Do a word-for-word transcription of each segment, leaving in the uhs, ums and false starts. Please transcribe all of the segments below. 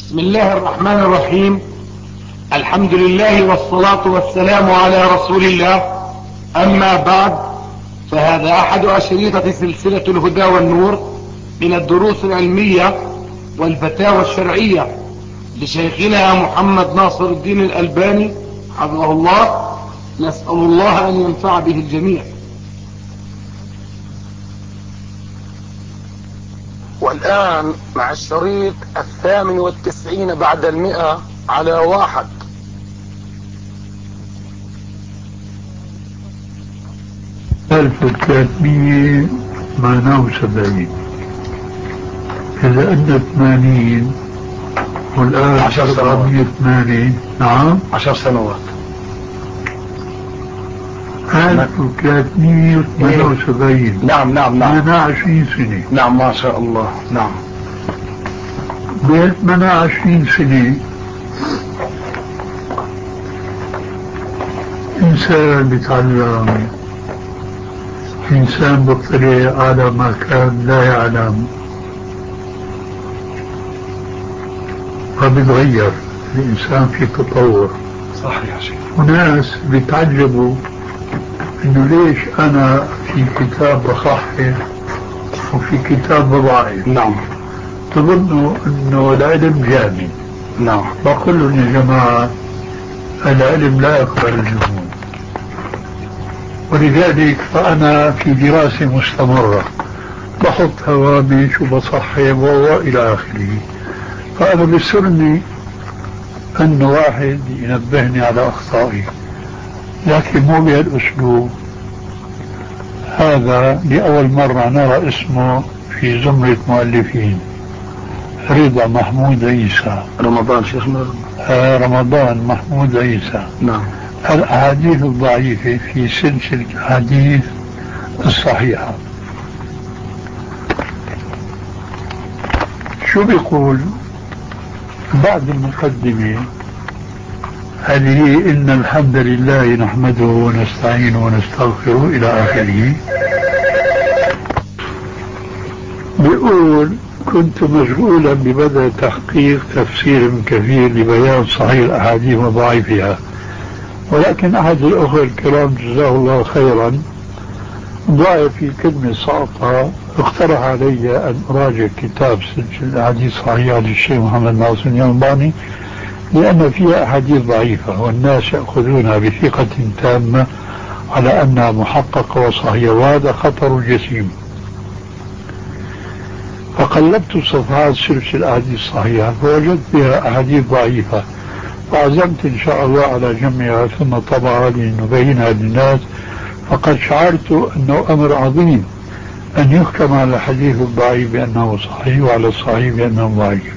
بسم الله الرحمن الرحيم. الحمد لله والصلاة والسلام على رسول الله. أما بعد، فهذا أحد أشريطة سلسلة الهدى والنور من الدروس العلمية والفتاوى الشرعية لشيخنا محمد ناصر الدين الألباني حفظه الله. نسأل الله أن ينفع به الجميع. والآن مع الشريط الثامن والتسعين بعد المئة على واحد. ألف وثلاثمية ثمانية وسبعين، إذا أن ثمانين والآن عشر سنوات. ثمانية. نعم، عشر سنوات. ألف وثلاثمية ثمانية وسبعين. نعم نعم نعم. ثمانية وعشرين سنة. نعم ما شاء الله. نعم. بين ثمانية وعشرين سنة إنسان بيتعلم، إنسان بيطلع على ما كان لا يعلم، فبيتغير الإنسان في تطور. صحيح يا شيخ. وناس بيتعجبوا إنه ليش أنا في كتاب بصحح وفي كتاب بضعف. نعم. تظنوا إنه العلم جامد. نعم. بقول لهم يا جماعة، العلم لا يقبل الجمود، ولذلك فأنا في دراسة مستمرة، بحط هوامش وبصحح وإلى آخره. فأنا بيسرني أن واحد ينبهني على أخطائي، لكن مو بهالأسلوب هذا. لأول مرة نرى اسمه في زمرة مؤلفين، رضا محمود عيسى. رمضان شيخنا. آه رمضان محمود عيسى. نعم. الأحاديث الضعيفة في سلسلة الأحاديث الصحيحة. شو بيقول بعد المقدمة هذه؟ إن الحمد لله نحمده ونستعينه ونستغفره إلى آخره. بيقول كنت مشغولا ببدء تحقيق تفسير كثير لبيان صحيح الأحاديث وضعيفها، ولكن أحد الأخوة الكرام جزاه الله خيرا ضاع في كلمة سقطها، اقترح علي أن أراجع كتاب سلسلة الأحاديث الصحيحة للشيخ محمد ناصر الألباني، لأن فيها أحاديث ضعيفة والناس يأخذونها بثقة تامة على أنها محققة وصحيحة، وهذا خطر جسيم. فقلبت صفحات سلسلة الأحاديث الصحيحة فوجدت فيها أحاديث ضعيفة، فعزمت إن شاء الله على جمعها ثم طبعها لنبينها للناس. فقد شعرت أنه أمر عظيم أن يحكم على الحديث الضعيف بأنه صحيح وعلى الصحيح بأنه ضعيف.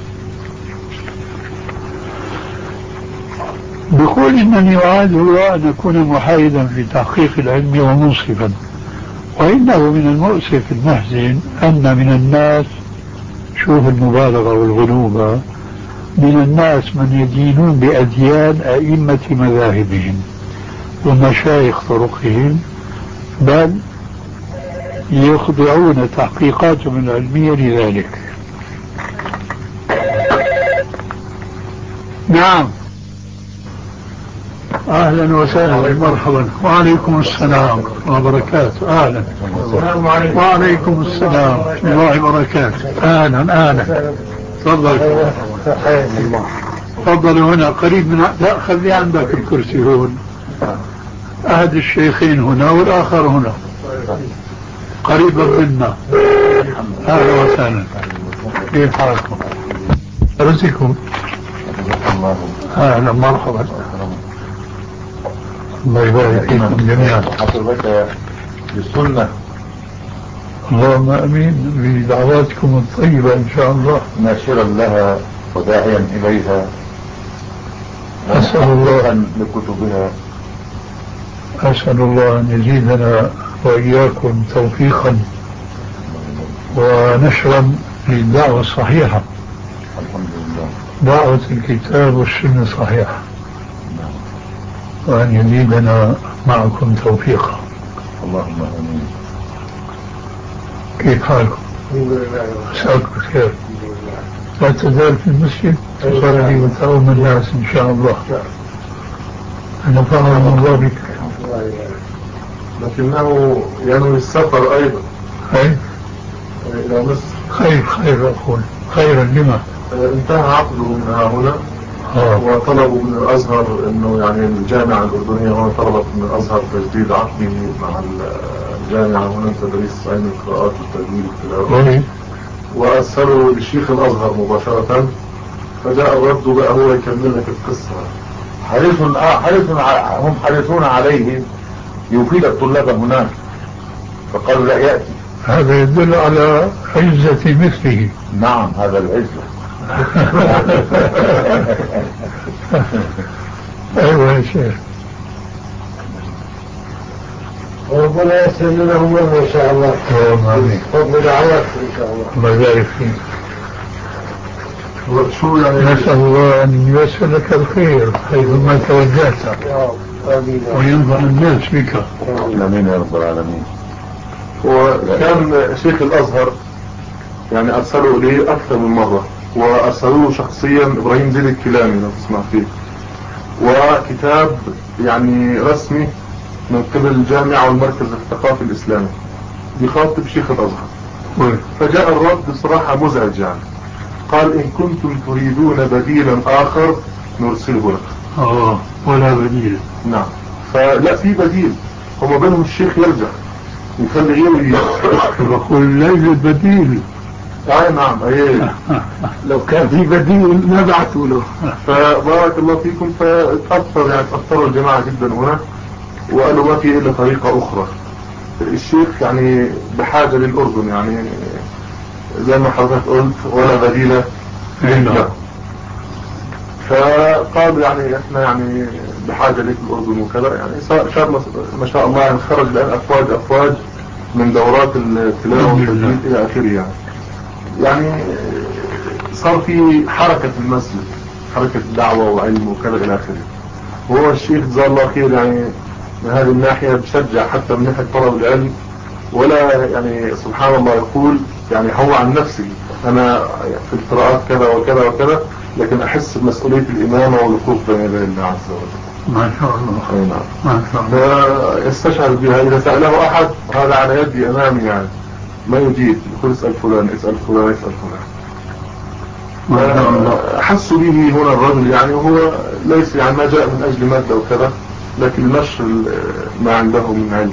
بقول إنني أعاد الله أن أكون محايدا في تحقيق العلم ومنصفا، وإنه من المؤسف المحزن أن من الناس، شوف المبالغة والغلوبة، من الناس من يدينون بأديان أئمة مذاهبهم ومشايخ طرقهم، بل يخضعون تحقيقاتهم العلمية لذلك. نعم. أهلا وسهلا، مرحبا. وعليكم السلام وبركاته. أهلا. وعليكم السلام ورحمة الله وبركاته. أهلا أهلا. تفضل تفضل هنا قريب من، لا خلي عندك الكرسي هون. أحد الشيخين هنا والآخر هنا قريبا منا. أهلا وسهلا. كيف حالكم؟ رزقكم. أهلا مرحبا. الله يبارك فيكم جميعا. بالسنة. اللهم امين بدعواتكم الطيبة ان شاء الله. ناشرا لها وداعيا اليها، اسأل الله لكتبها. اسأل الله ان يزيدنا واياكم توفيقا ونشرا للدعوة الصحيحة. الحمد لله. دعوة الكتاب والسنة صحيحة، وأن يزيدنا معكم توفيقا. اللهم امين. كيف حالكم؟ مساءكم بخير. لا تزال في المسجد تصلي وتؤم الناس إن شاء الله. أنا فاهم الله بك. لكنه ينوي السفر أيضا. خير إلى مصر. خير خير أقول خيرا لما انتهى عقده من هنا آه. وطلبوا من الأزهر أنه يعني الجامعة الأردنية هنا طلبت من الأزهر تجديد عقده مع الجامعة هنا تدريس علم القراءات والتجويد والتلاوة، وأرسلوا لشيخ الأزهر مباشرة، فجاء الرد بقى هو يكمل لك القصة. حريص آه حريص هم حريصون عليه يفيد الطلاب هناك، فقالوا لا يأتي. هذا يدل على عزة مثله. نعم هذا العزة. أيوة يا شيخ. وربنا يسلم لهم إن شاء الله. فضل دعوات إن شاء الله. الله يبارك فيك. شو يعني نسأل الله أن ييسر لك الخير حيثما توجهت وينفع الناس بك. آمين يا رب العالمين. وكان شيخ الأزهر يعني أرسلوا إليه أكثر من مرة، وأرسلوه شخصيا إبراهيم زيد الكلامي لو تسمع فيه، وكتاب يعني رسمي من قبل الجامعة والمركز الثقافي الإسلامي بيخاطب شيخ الأزهر. فجاء الرد بصراحة مزعج، يعني قال إن كنتم تريدون بديلا آخر نرسله لك. آه ولا بديل. نعم، فلا في بديل، هما بينهم الشيخ يرجع يخلي غيره يقول لا يوجد بديل. آه نعم أيه. لو كان في بديل ما بعثوا له. فبارك الله فيكم. فتأثر يعني تأثروا الجماعة جدا هنا، وقالوا ما في إلا طريقة أخرى. الشيخ يعني بحاجة للأردن، يعني زي ما حضرتك قلت ولا بديل له. فقالوا يعني احنا يعني بحاجة لك الأردن وكذا، يعني صار ما شاء الله يعني خرج الآن أفواج أفواج من دورات التلاوة والتجويد إلى آخره. يعني يعني صار في حركة في المسجد، حركة دعوة وعلم وكذا إلى آخره. وهو الشيخ جزاه الله خير يعني من هذه الناحية بشجع حتى من ناحية طلب العلم، ولا يعني سبحان الله يقول يعني هو عن نفسي أنا في القراءات كذا وكذا وكذا، لكن أحس بمسؤولية الإمامة والوقوف بين يدي الله عز وجل. ما شاء الله. أي نعم. ما شاء الله. فيستشعر بها إذا سأله أحد هذا على يدي أمامي، يعني ما يجيب يقول اسأل فلان اسأل فلان اسأل فلان. أحس به هنا الرجل يعني وهو ليس يعني ما جاء من أجل مادة وكذا، لكن نشر ما عنده من علم.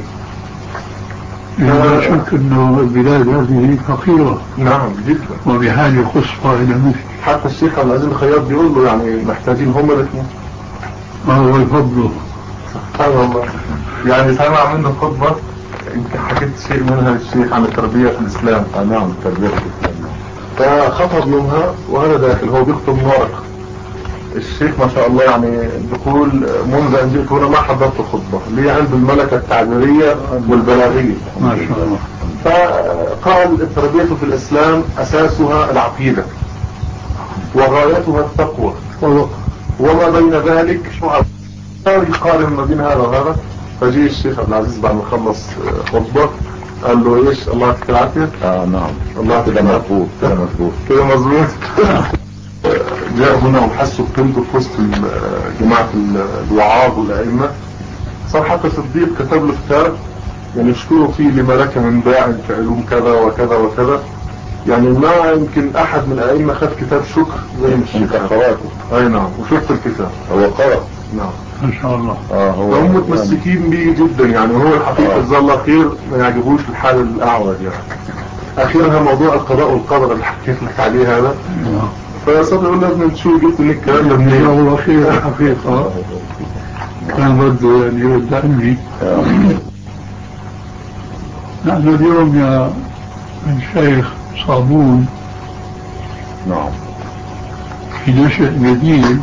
لا شك أنه البلاد هذه فقيرة. نعم جدا، وبحاجة قصوى إلى مثل. حتى الشيخ عبد العزيز الخياط بيقول له يعني محتاجين هم الاثنين. ما هو الفضل؟ سبحان الله. يعني سمع منه خطبة يمكن حكيت شيء منها الشيخ عن التربية في الإسلام. نعم التربية في الإسلام. فخطب منها وأنا داخل هو بيخطب ورقة. الشيخ ما شاء الله يعني بيقول منذ أن جئت هنا ما حضرت خطبة لي عند الملكة التعبيرية والبلاغية ما شاء الله. فقال التربية في الإسلام أساسها العقيدة وغايتها التقوى وما بين ذلك شعب. يقارن ما بين هذا وهذا. فجي الشيخ عبد العزيز بعد ما خلص خطبة قال له ايش الله يعطيك العافية. اه نعم الله كده مظبوط كده مظبوط كده مظبوط. جاء هنا وحسوا بقيمته في وسط جماعة الوعاظ والأئمة. صار حتى صديق كتب له كتاب يعني يشكروا فيه لما لك من باع في علوم كذا وكذا وكذا. يعني ما يمكن أحد من الأئمة خد كتاب شكر زي الشيخ قراته. أي نعم وشفت الكتاب هو قرأ. نعم ما شاء الله. اه هو هم متمسكين بيه جدا. يعني هو الحقيقة جزاه الله خير ما يعجبوش الحال الأعوج. يعني أخيرا موضوع القضاء والقدر اللي حكيت لك عليه هذا. فصار يقول لازم شو جبت لك الكلام ده منين؟ والله خير الحقيقة كان برضه يعني يرد عني. نحن اليوم يا الشيخ صابون نعم في نشأ جديد.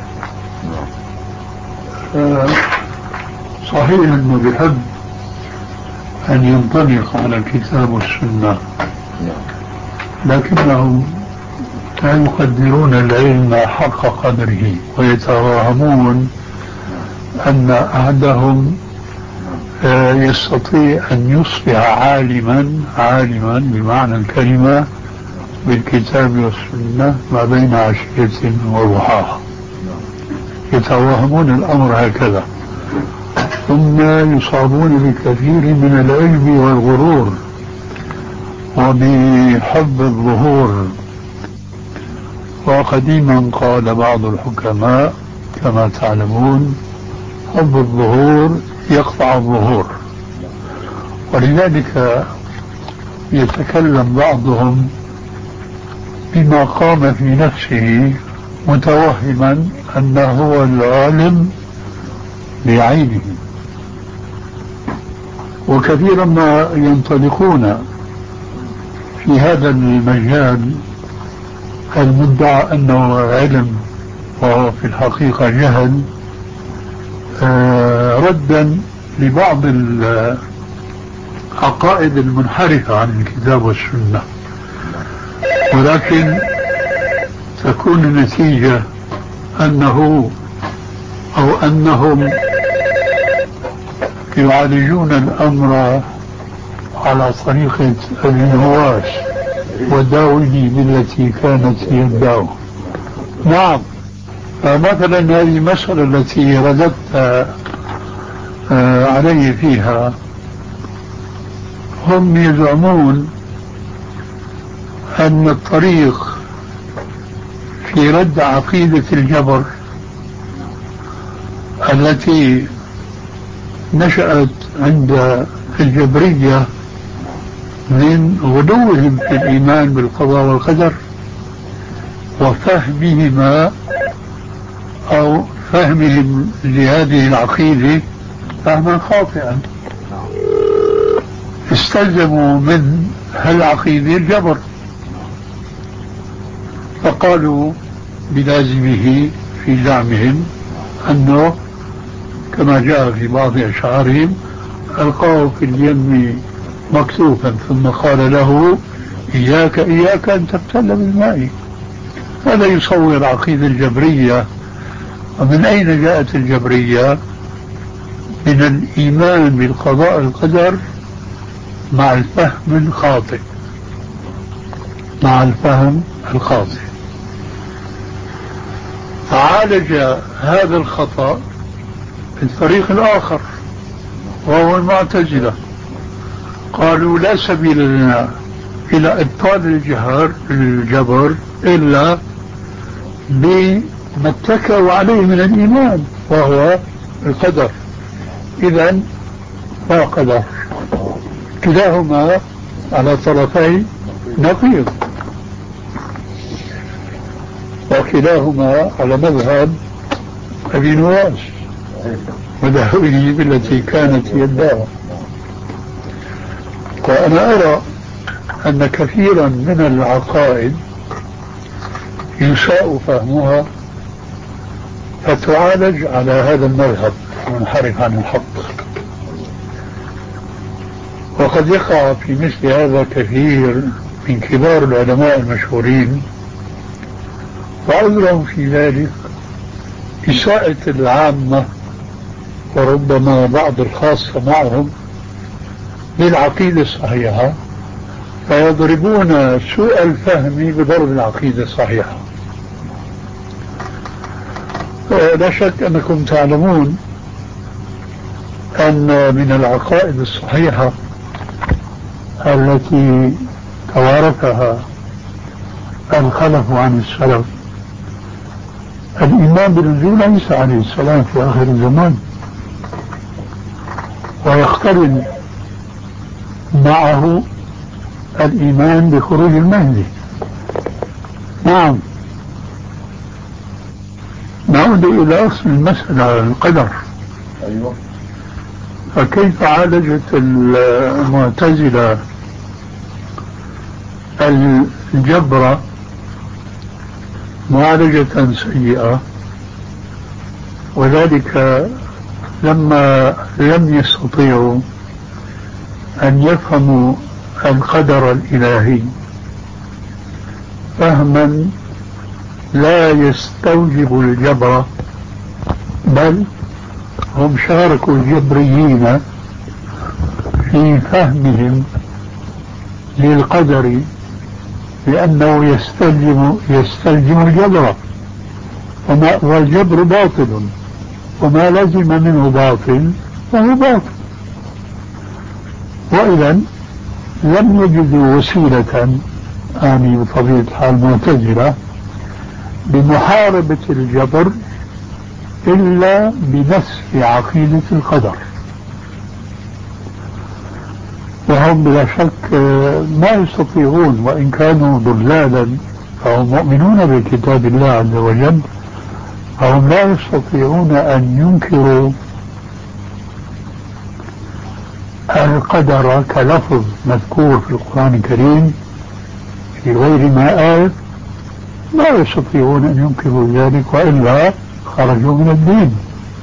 آه صحيح انه بحب ان ينطلق على الكتاب والسنة، لكنهم لا يقدرون العلم حق قدره ويتراهمون ان احدهم آه يستطيع ان يصبح عالما عالما بمعنى الكلمة بالكتاب والسنة ما بين عشية وضحاها، يتوهمون الأمر هكذا، ثم يصابون بكثير من العجب والغرور وبحب الظهور. وقديما قال بعض الحكماء كما تعلمون: حب الظهور يقطع الظهور. ولذلك يتكلم بعضهم بما قام في نفسه متوهما أنه هو العالم بعينه، وكثيرا ما ينطلقون في هذا المجال المدعى أنه علم وهو في الحقيقة جهل، آه ردا لبعض العقائد المنحرفة عن الكتاب والسنة. ولكن تكون النتيجة أنه أو أنهم يعالجون الأمر على طريقة الهواس وداوه بالتي كانت يدعو. نعم، فمثلا هذه المسألة التي رددت علي فيها، هم يزعمون أن الطريق في رد عقيدة الجبر التي نشأت عند الجبرية من غلوهم في الإيمان بالقضاء والقدر وفهمهما أو فهمهم لهذه العقيدة فهما خاطئا، استلزموا من هالعقيدة الجبر، فقالوا بلازمه في زعمهم أنه كما جاء في بعض أشعارهم: ألقاه في اليم مكتوفا ثم قال له: إياك إياك أن تبتل بالماء. هذا يصور العقيدة الجبرية. ومن أين جاءت الجبرية؟ من الإيمان بالقضاء والقدر مع الفهم الخاطئ مع الفهم الخاطئ فعالج هذا الخطأ بالطريق الآخر، وهو المعتزلة. قالوا: لا سبيل لنا إلى إبطال الجهر الجبر إلا بما اتكوا عليه من الإيمان وهو القدر. إذن لا قدر، كلاهما على طرفي نقيض، وكلاهما على مذهب أبي نواس ودهوه بالتي كانت يداه. وأنا أرى أن كثيرا من العقائد يساء فهمها فتعالج على هذا المذهب المنحرف عن الحق. وقد يقع في مثل هذا كثير من كبار العلماء المشهورين، وعذرهم في ذلك إساءة العامة وربما بعض الخاصة معهم للعقيدة الصحيحة، فيضربون سوء الفهم بضرب العقيدة الصحيحة. لا شك أنكم تعلمون أن من العقائد الصحيحة التي توارثها الخلف عن السلف الإيمان بنزول عيسى عليه السلام في آخر الزمان، ويقترن معه الإيمان بخروج المهدي. نعم، نعود إلى أصل المسألة، القدر. أيوة. فكيف عالجت المعتزلة الجبر معالجة سيئة؟ وذلك لما لم يستطيعوا أن يفهموا القدر الإلهي فهما لا يستوجب الجبر، بل هم شاركوا الجبريين في فهمهم للقدر لأنه يستلزم يستلزم الجبر، والجبر باطل، وما لزم منه باطل فهو باطل. وإذا لم يجدوا وسيلة، آني بطبيعة الحال معتزلة، بمحاربة الجبر إلا بنسف عقيدة القدر. وهم بلا شك ما يستطيعون، وإن كانوا ضلالا فهم مؤمنون بكتاب الله عز وجل، فهم لا يستطيعون أن ينكروا القدر كلفظ مذكور في القرآن الكريم في غير ما آية، لا يستطيعون أن ينكروا ذلك، وإلا خرجوا من الدين.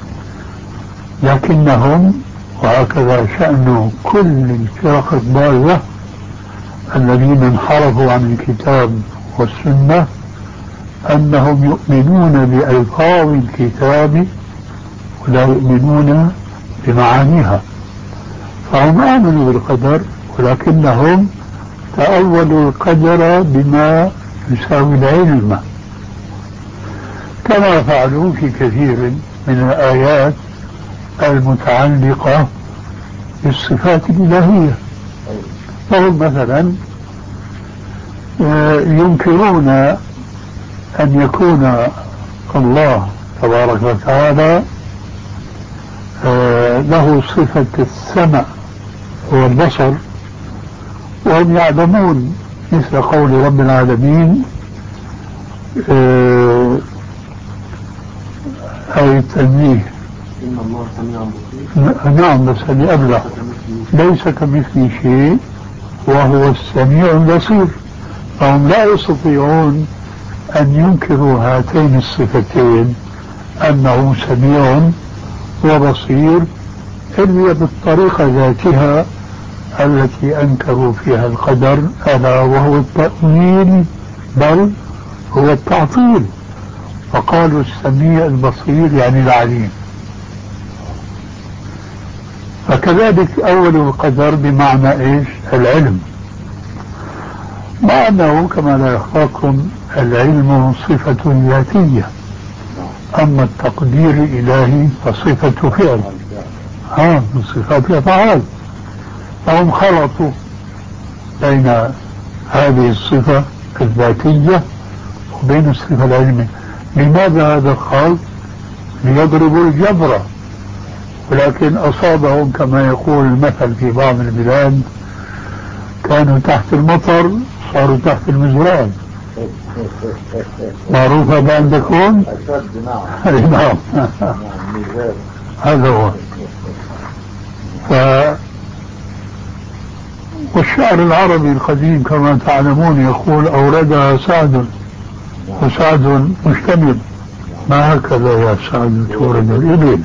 لكنهم، وهكذا شأن كل الفرق الضالة الذين انحرفوا عن الكتاب والسنة، أنهم يؤمنون بألفاظ الكتاب ولا يؤمنون بمعانيها. فهم آمنوا بالقدر، ولكنهم تأولوا القدر بما يساوي العلم، كما فعلوا في كثير من الآيات المتعلقة بالصفات الإلهية. فهم مثلا ينكرون أن يكون الله تبارك وتعالى له صفة السمع والبصر، وهم يعلمون مثل قول رب العالمين أي التنبيه إن الله سميع بصير. نعم، بس اللي قبله ليس كمثله شيء وهو السميع البصير. فهم لا يستطيعون أن ينكروا هاتين الصفتين، أنه سميع وبصير، إلا بالطريقة ذاتها التي أنكروا فيها القدر، ألا وهو التأويل، بل هو التعطيل. فقالوا السميع البصير يعني العليم. فكذلك أولوا القدر بمعنى إيش؟ العلم، مع أنه كما لا يخفاكم العلم صفة ذاتية، أما التقدير الإلهي فصفة فعل، ها من صفات الأفعال. فهم خلطوا بين هذه الصفة الذاتية وبين الصفة العلمية. لماذا هذا الخلط؟ ليضربوا الجبر، ولكن أصابهم كما يقول المثل في بعض البلاد: كانوا تحت المطر صاروا تحت المزرعة. معروفة عندكم؟ نعم. هذا هو. ف... والشعر العربي القديم كما تعلمون يقول: أوردها سعد وسعد مشتمل، ما هكذا يا سعد تورد الإبل.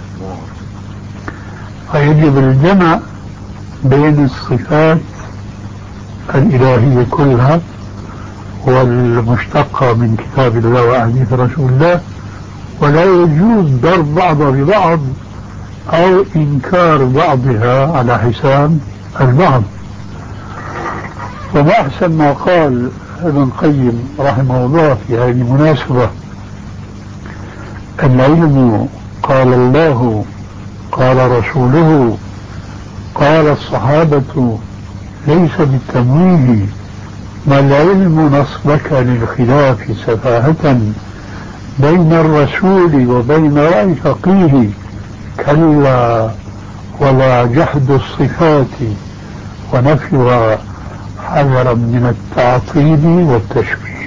فيجب الجمع بين الصفات الإلهية كلها والمشتقة من كتاب الله وأحاديث رسول الله، ولا يجوز ضرب بعضها ببعض أو إنكار بعضها على حساب البعض. وما أحسن ما قال ابن القيم رحمه الله في هذه المناسبة: العلم قال الله قال رسوله قال الصحابة ليس بالتمويه، ما العلم نصبك للخلاف سفاهة بين الرسول وبين رأي فقيه، كلا ولا جحد الصفات ونفيها حذرا من التعطيل والتشبيه.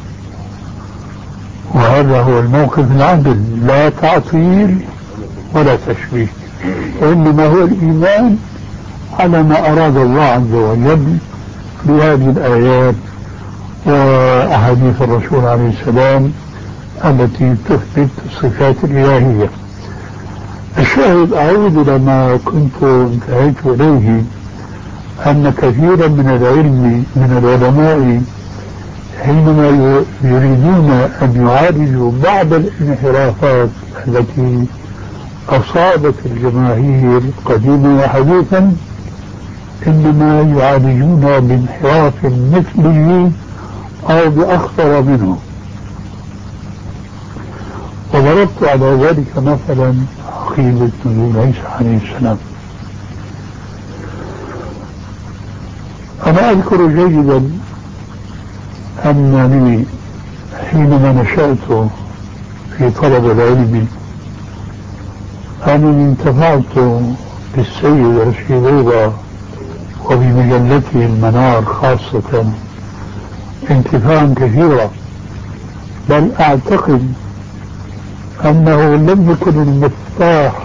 وهذا هو الموقف العدل، لا تعطيل ولا تشبيه، وإنما هو الإيمان على ما أراد الله عز وجل بهذه الآيات وأحاديث الرسول عليه السلام التي تثبت الصفات الإلهية. الشاهد، أعود لما كنت انتهيت إليه، أن كثيرا من العلم من العلماء حينما يريدون أن يعالجوا بعض الانحرافات التي أصابت الجماهير قديما وحديثا، إنما يعالجون بانحراف مثله أو بأخطر منه. وضربت على ذلك مثلا عقيدة نزول عيسى عليه السلام. أنا أذكر جيدا أنني حينما نشأت في طلب العلم أنني انتفعت بالسيد رشيد رضا وبمجلته المنار خاصة انتفاعا كثيرا، بل أعتقد أنه لم يكن المفتاح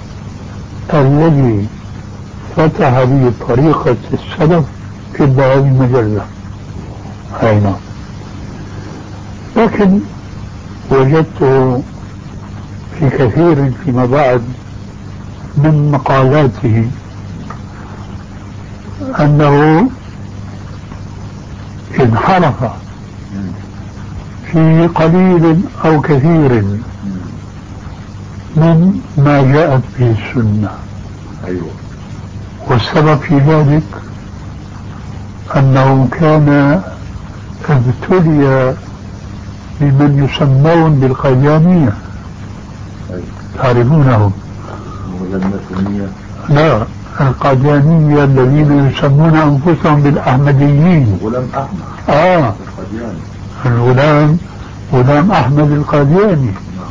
الذي فتح به طريقة السلف إلا هذه المجلة. أين لكن وجدته في كثير فيما بعد من مقالاته أنه انحرف في قليل أو كثير من ما جاءت به السنة. أيوة. والسبب في ذلك أنه كان ابتلي بمن يسمون بالقاديانية. أيوة. تعرفونهم؟ لا، القاديانية الذين يسمون أنفسهم بالأحمديين. غلام أحمد. آه القادياني. الغلام غلام أحمد القادياني.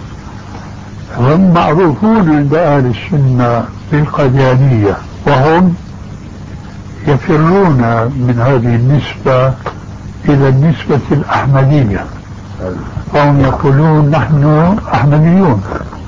هم معروفون عند أهل السنة بالقاديانية، وهم يفرون من هذه النسبة إلى النسبة الأحمدية، وهم يقولون نحن أحمديون،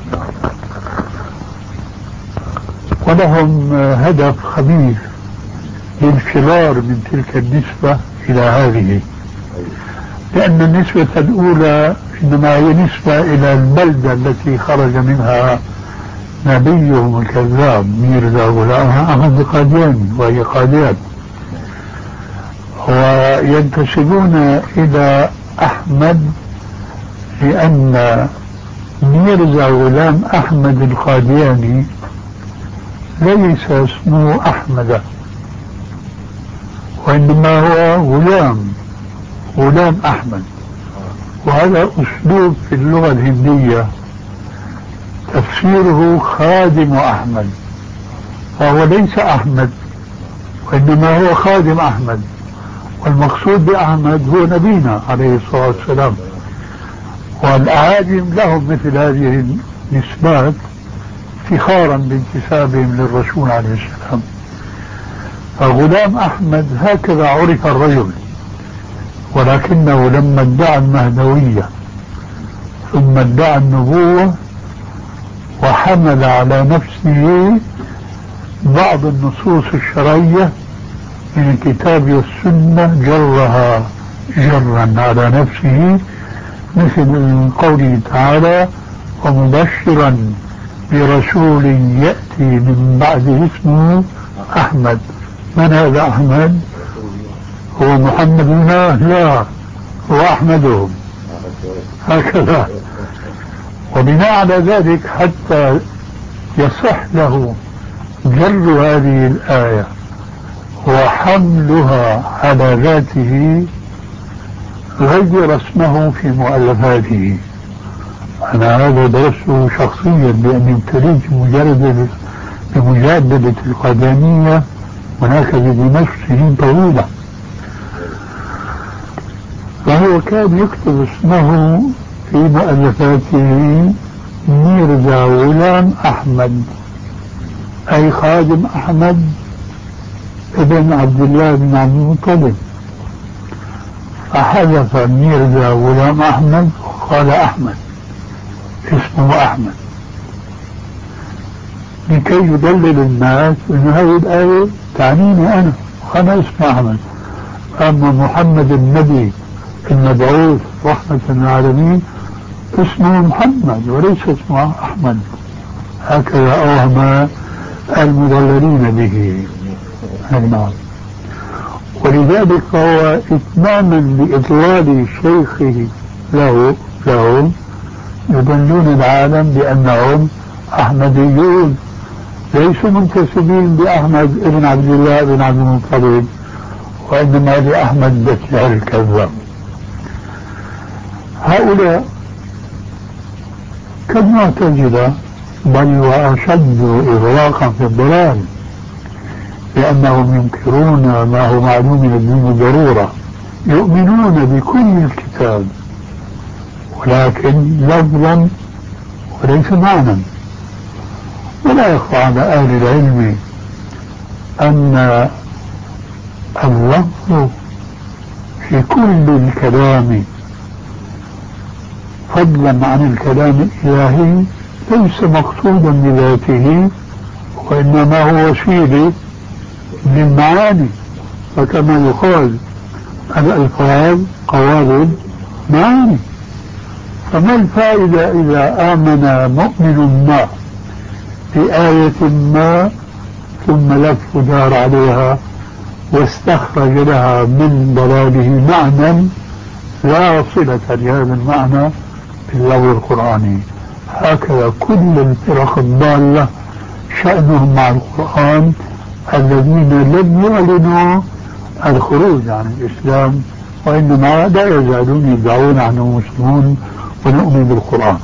ولهم هدف خبيث للفرار من تلك النسبة إلى هذه، لأن النسبة الأولى إنما هي نسبة إلى البلدة التي خرج منها نبيهم الكذاب ميرزا غلام أحمد القادياني، وهي قاديان، وينتسبون إلى أحمد لأن ميرزا غلام أحمد القادياني ليس اسمه أحمد، وإنما هو غلام غلام أحمد. وهذا أسلوب في اللغة الهندية تفسيره خادم أحمد، فهو ليس أحمد وإنما هو خادم أحمد، والمقصود بأحمد هو نبينا عليه الصلاة والسلام. والأعاجم لهم مثل هذه النسبات افتخارا بانتسابهم للرسول عليه السلام. فغلام أحمد هكذا عرف الرجل، ولكنه لما ادعى المهدوية ثم ادعى النبوة وحمل على نفسه بعض النصوص الشرعية من الكتاب والسنة جرها جرا على نفسه، مثل قوله تعالى ومبشرا برسول يأتي من بعده اسمه أحمد. من هذا أحمد؟ هو محمد الله؟ لا، هو أحمدهم هكذا. وبناء على ذلك حتى يصح له جر هذه الآية وحملها على ذاته غير اسمه في مؤلفاته. أنا هذا درسته شخصيا لأني ابتليت بمجرد بمجادلة القادمية هناك بدمشق سنين طويلة. فهو كان يكتب اسمه في مؤلفاته ميرزا غلام أحمد، أي خادم أحمد ابن عبد الله بن عبد المطلب، فحذف ميرزا غلام أحمد وقال أحمد، اسمه أحمد، لكي يدلل الناس أن هذه الآية تعنيني أنا وأنا اسمي أحمد، أما محمد النبي المبعوث رحمة للعالمين اسمه محمد وليس اسمه أحمد. هكذا أوهم المضللين به. نعم. ولذلك فهو إتماما لإضلال شيخه له لهم يدلون العالم بأنهم أحمديون ليسوا منتسبين بأحمد ابن عبد الله بن عبد المطلب، وإنما لأحمد بن الكذاب. هؤلاء كالمعتزلة بل وأشد إغراقا في الضلال، لأنهم ينكرون ما هو معلوم من الدين بالضرورة، يؤمنون بكل الكتاب ولكن لفظا وليس معنى. ولا يخفى على أهل العلم أن اللفظ في كل الكلام فضلا عن الكلام الإلهي ليس مقصودا بذاته، وإنما هو وسيلة للمعاني. فكما يقال الألفاظ قوالب معاني. فما الفائدة إذا آمن مؤمن ما بآية ما ثم لف دار عليها واستخرج لها من ضلاله معنى لا صلة لهذا المعنى باللفظ القرآني؟ هكذا كل الفرق الضالة شأنهم مع القرآن الذين لم يعلنوا الخروج عن الإسلام، وإنما لا يزالون يدعون أنهم مسلمون ونؤمن بالقرآن.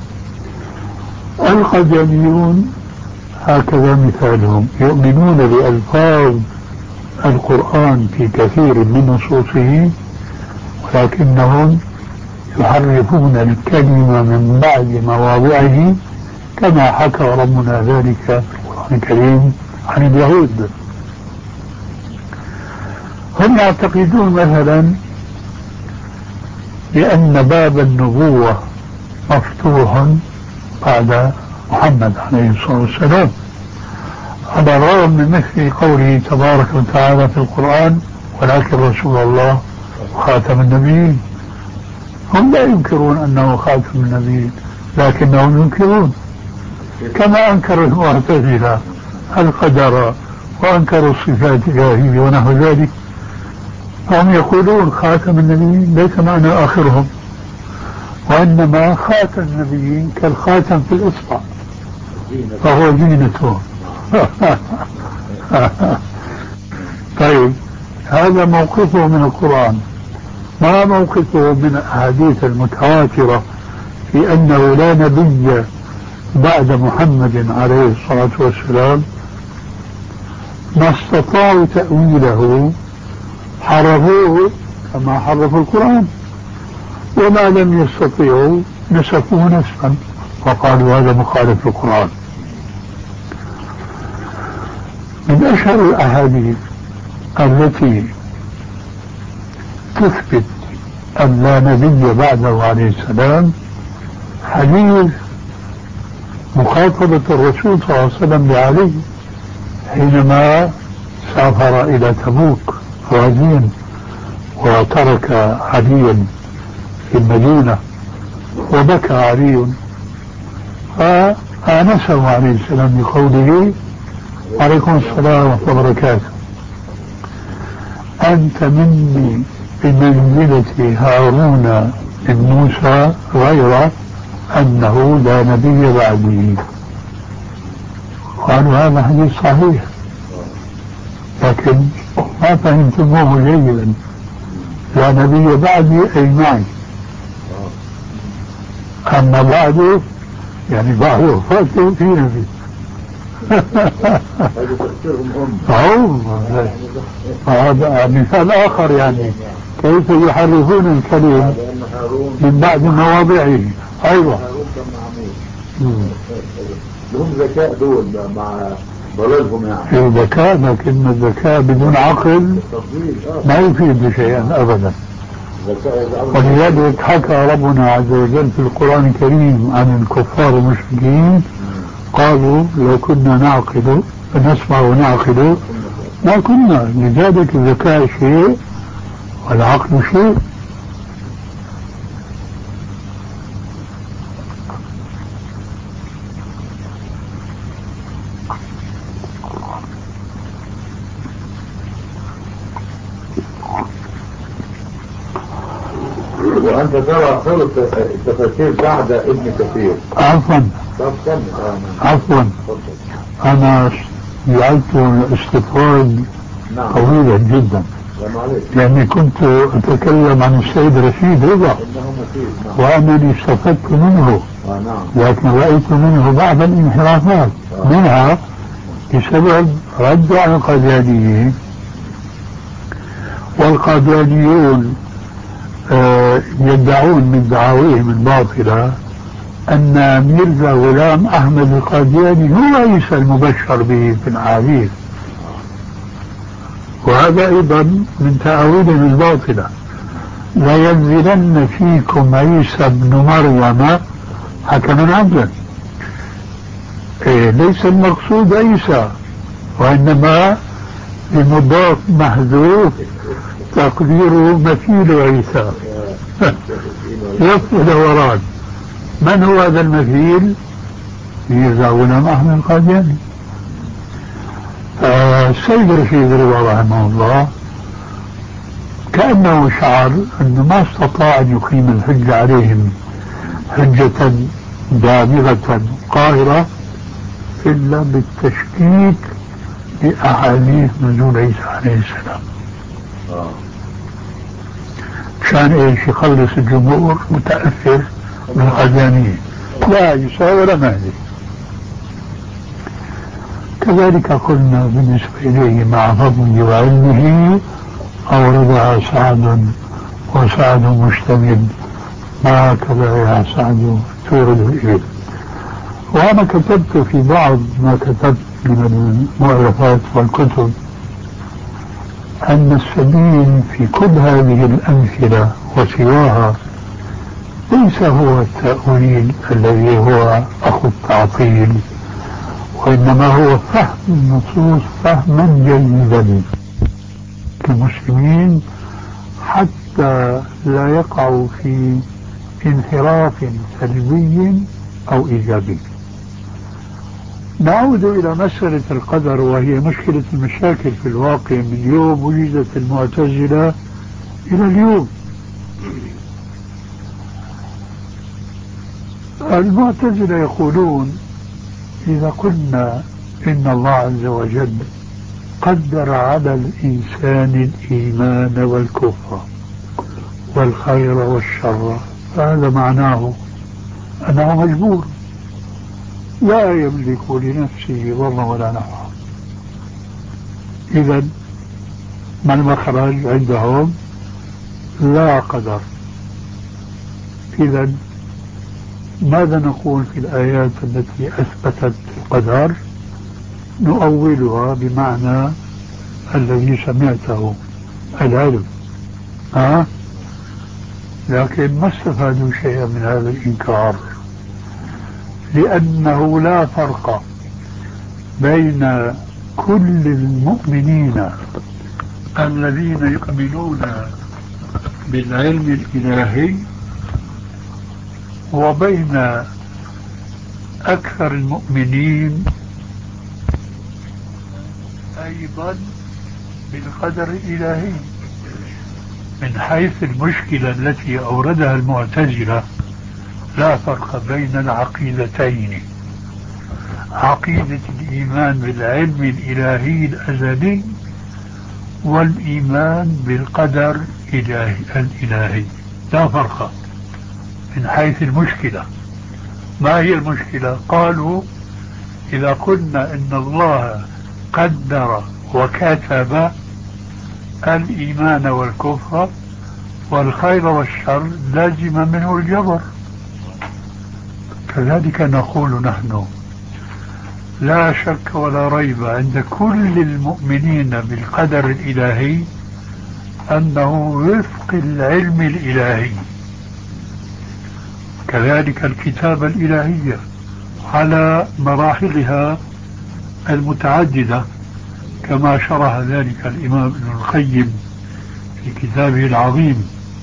القديانيون هكذا مثالهم، يؤمنون بألفاظ القرآن في كثير من نصوصه، ولكنهم يحرفون الكلمة من بعد مواضعه كما حكى ربنا ذلك في القرآن الكريم عن اليهود. هم يعتقدون مثلا بأن باب النبوة مفتوح بعد محمد عليه الصلاة والسلام، على الرغم من مثل قوله تبارك وتعالى في القرآن ولكن رسول الله خاتم النبيين. هم لا ينكرون أنه خاتم النبيين، لكنهم ينكرون كما أنكر المعتزلة القدر وأنكروا الصفات الإلهية ونحو ذلك. فهم يقولون خاتم النبيين ليس معنى آخرهم، وإنما خاتم النبيين كالخاتم في الإصبع فهو زينته. طيب هذا موقفه من القرآن. ما موقفه من الأحاديث المتواترة في أنه لا نبي بعد محمد عليه الصلاة والسلام؟ ما استطاعوا تأويله حرفوه كما حرفوا القرآن، وما لم يستطيعوا نسفوه نسفا وقالوا هذا مخالف للقرآن. من أشهر الأحاديث التي تثبت أن لا نبي بعده عليه السلام حديث مخاطبة الرسول صلى الله عليه وسلم لعلي حينما سافر إلى تبوك غازيا وترك عليا في المدينة، وبكى علي فآنسه عليه السلام بقوله وعليكم السلام ورحمة الله وبركاته أنت مني بمنزلة هارون من موسى غير أنه لا نبي بعدي. قالوا هذا حديث صحيح، لكن ما فهمتموه جيدا. لا نبي بعدي أي معي، أما بعده يعني بعد وفاته في نبي. هذا مثال آخر، يعني كيف يحرفون الكلم من بعد مواضعه. أيوة لهم ذكاء دول مع ضلالهم يعني. الذكاء، لكن الذكاء بدون عقل ما يفيد شيئا أبدا. ولذلك حكى ربنا عز وجل في القرآن الكريم عن الكفار والمشركين قالوا لو كنا نعقل نسمع ونعقل ما كنا. لذلك الذكاء شيء والعقل شيء. وأنت ترى خير التفاسير بعد ابن كثير. عفوا عفوا أنا جعلت الاستطراد طويلا جدا، لأني كنت أتكلم عن السيد رشيد رضا وأنني استفدت منه، لكن رأيت منه بعض الانحرافات، منها بسبب رد على القاديانيين. والقاديانيون يدعون من دعاويهم الباطلة أن ميرزا غلام أحمد القادياني هو عيسى المبشر به في الأحاديث، وهذا أيضا من تأويلهم الباطلة. لا ينزلن فيكم عيسى ابن مريم حكما عدلا. إيه، ليس المقصود عيسى، وإنما المضاف محذوف تقديره مثيل عيسى. يصل وراد. من هو هذا المثيل؟ ميرزا غلام أحمد القادياني. السيد رشيد رضا رحمه الله كأنه شعر أنه ما استطاع أن يقيم الحجة عليهم حجة دامغة قاهرة إلا بالتشكيك بأحاديث نزول عيسى عليه السلام. كان ايش؟ يخلص الجمهور متأثر بالقاديانيين، لا عيسى ولا مهدي. كذلك قلنا بالنسبة إليه مع فضله وعلمه أوردها سعد وسعد مشتمل، ما هكذا يا سعد تورد الإبل. وأنا كتبت في بعض ما كتبت من المؤلفات والكتب أن السبيل في كل هذه الأمثلة وسواها ليس هو التأويل الذي هو أخو التعطيل، وإنما هو فهم النصوص فهما جيدا للمسلمين حتى لا يقعوا في انحراف سلبي أو إيجابي. نعود إلى مسألة القدر، وهي مشكلة المشاكل في الواقع من يوم وجدت المعتزلة إلى اليوم. المعتزلة يقولون إذا قلنا إن الله عز وجل قدر على الإنسان الإيمان والكفر والخير والشر، فهذا معناه أنه مجبور لا يملك لنفسه ضرا ولا نفعا. إذن ما المخرج عندهم؟ لا قدر. إذن ماذا نقول في الآيات التي أثبتت القدر؟ نؤولها بمعنى الذي سمعته، العلم. ها؟ لكن ما استفادوا شيئا من هذا الإنكار، لأنه لا فرق بين كل المؤمنين الذين يؤمنون بالعلم الإلهي وبين أكثر المؤمنين أيضا بالقدر الإلهي. من حيث المشكلة التي أوردها المعتزلة لا فرق بين العقيدتين، عقيدة الإيمان بالعلم الإلهي الأزلي والإيمان بالقدر الإلهي الإلهي، لا فرق من حيث المشكلة. ما هي المشكلة؟ قالوا إذا قلنا إن الله قدر وكتب الإيمان والكفر والخير والشر لازم منه الجبر. كذلك نقول نحن لا شك ولا ريب عند كل المؤمنين بالقدر الإلهي أنه وفق العلم الإلهي. كذلك الكتابة الإلهية على مراحلها المتعددة كما شرح ذلك الإمام ابن القيم في كتابه العظيم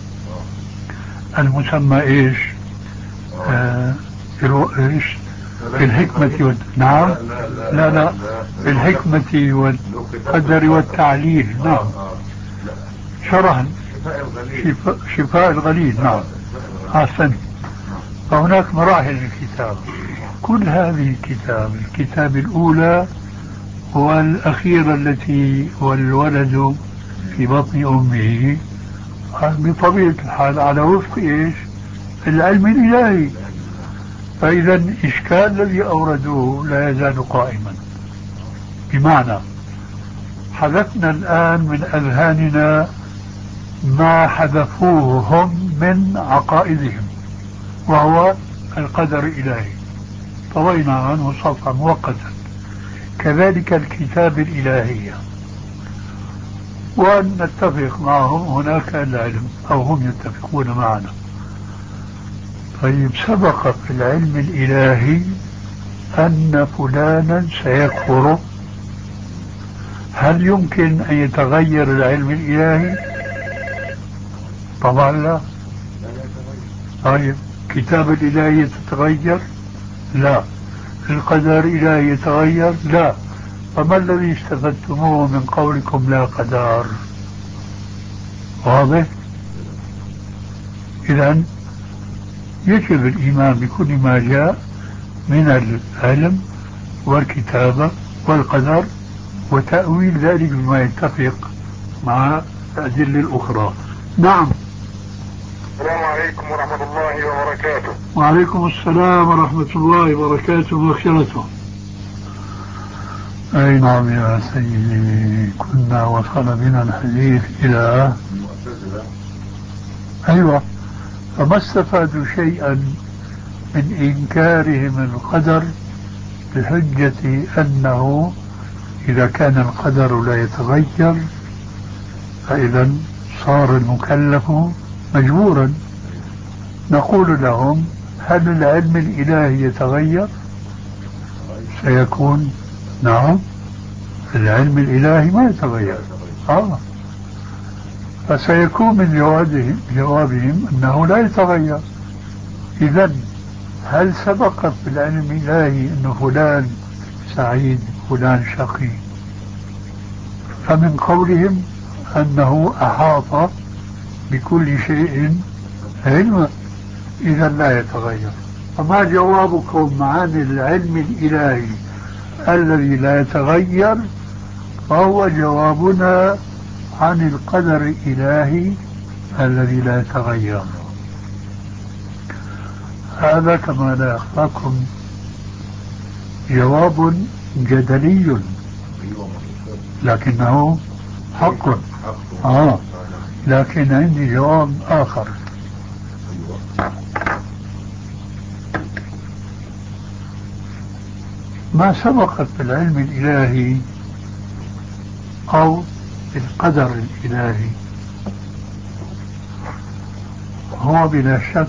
المسمى إيش؟ آه إيش؟ الحكمة وال... نعم لا لا الحكمة والقدر والتعليل. نعم شرح شفاء, شفاء الغليل. نعم أحسن. فهناك مراحل الكتاب، كل هذه الكتاب الكتاب الأولى والأخيرة التي والولد في بطن أمه بطبيعة الحال على وفق إيش؟ العلم الإلهي. فإذا الإشكال الذي أوردوه لا يزال قائما، بمعنى حذفنا الآن من أذهاننا ما حذفوه هم من عقائدهم وهو القدر الإلهي، طوينا عنه صفحة مؤقتا. كذلك الكتاب الإلهية، وأن نتفق معهم هناك العلم أو هم يتفقون معنا. طيب سبق في العلم الإلهي أن فلانا سيكفر، هل يمكن أن يتغير العلم الإلهي؟ طبعا لا. طيب كتاب الإلهي تتغير؟ لا. القدر الإلهي يتغير؟ لا. فما الذي استفدتموه من قولكم لا قدر؟ واضح؟ إذن يجب الإيمان بكل ما جاء من العلم والكتابة والقدر، وتأويل ذلك بما يتفق مع الأدلة الأخرى. نعم. السلام عليكم ورحمة الله وبركاته. وعليكم السلام ورحمة الله وبركاته ومغفرته. أي نعم يا سيدي، كنا وصل بنا الحديث إلى أيوة. فما استفادوا شيئا من إنكارهم القدر بحجة أنه إذا كان القدر لا يتغير فإذا صار المكلف مجبورا. نقول لهم هل العلم الإلهي يتغير؟ سيكون نعم، العلم الإلهي ما يتغير. آه. فسيكون من جوابهم, جوابهم أنه لا يتغير. إذن هل سبق في العلم الإلهي أن فلان سعيد فلان شقي؟ فمن قولهم أنه أحاط بكل شيء علما، إذا لا يتغير. فما جوابكم عن العلم الإلهي الذي لا يتغير؟ فهو جوابنا عن القدر الإلهي الذي لا يتغير. هذا كما لا يخفاكم جواب جدلي لكنه حق. آه. لكن عندي جواب آخر. ما سبق في العلم الإلهي أو القدر الإلهي هو بلا شك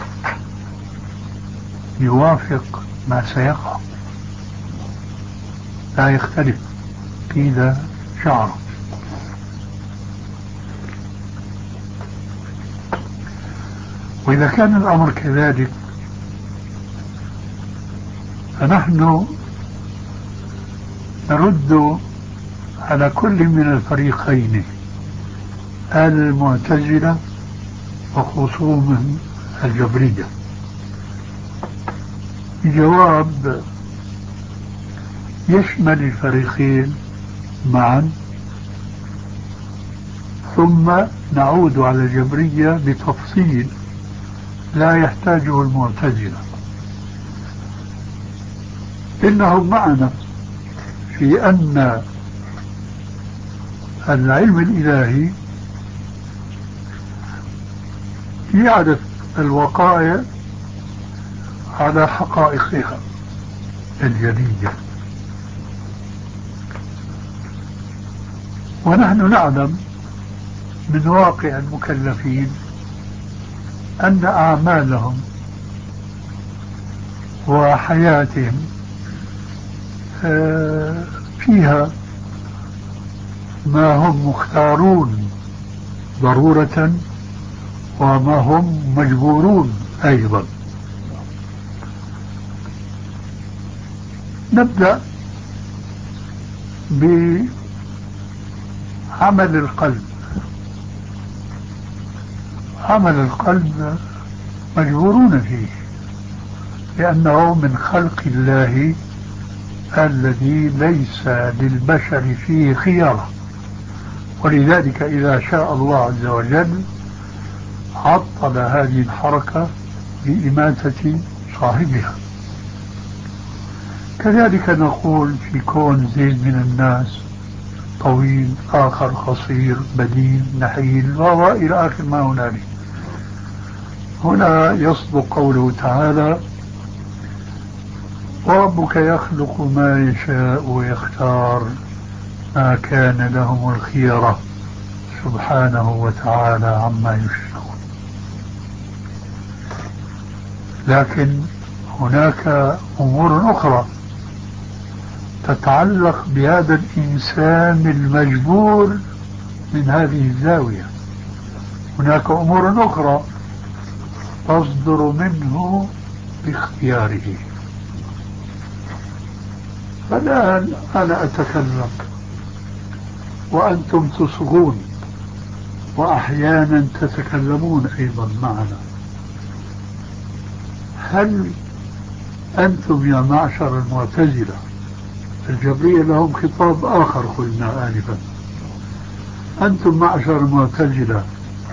يوافق ما سيقع، لا يختلف قيل شعره. وإذا كان الأمر كذلك فنحن نرد على كل من الفريقين، آل المعتزلة وخصومهم الجبرية، بجواب يشمل الفريقين معا، ثم نعود على الجبرية بتفصيل لا يحتاجه المعتزلة. إنهم معنا في أن العلم الإلهي يعرف الوقائع على حقائقها الجلية، ونحن نعلم من واقع المكلفين أن أعمالهم وحياتهم فيها ما هم مختارون ضرورة وما هم مجبورون أيضا. نبدأ بعمل القلب. عمل القلب مجبورون فيه لأنه من خلق الله الذي ليس للبشر فيه خيار، ولذلك إذا شاء الله عز وجل عطل هذه الحركة بإماتة صاحبها. كذلك نقول في كون زيد من الناس طويل، آخر قصير، بدين، نحيل، وإلى آخر ما هنالك. هنا يصدق قوله تعالى: وربك يخلق ما يشاء ويختار ما كان لهم الخيرة سبحانه وتعالى عما يشركون. لكن هناك أمور أخرى تتعلق بهذا الإنسان المجبور من هذه الزاوية. هناك أمور أخرى تصدر منه باختياره. فالآن أنا أتكلم وأنتم تصغون، وأحيانا تتكلمون أيضا معنا. هل أنتم يا معشر المعتزلة، الجبرية لهم خطاب آخر قلنا آنفا، أنتم معشر المعتزلة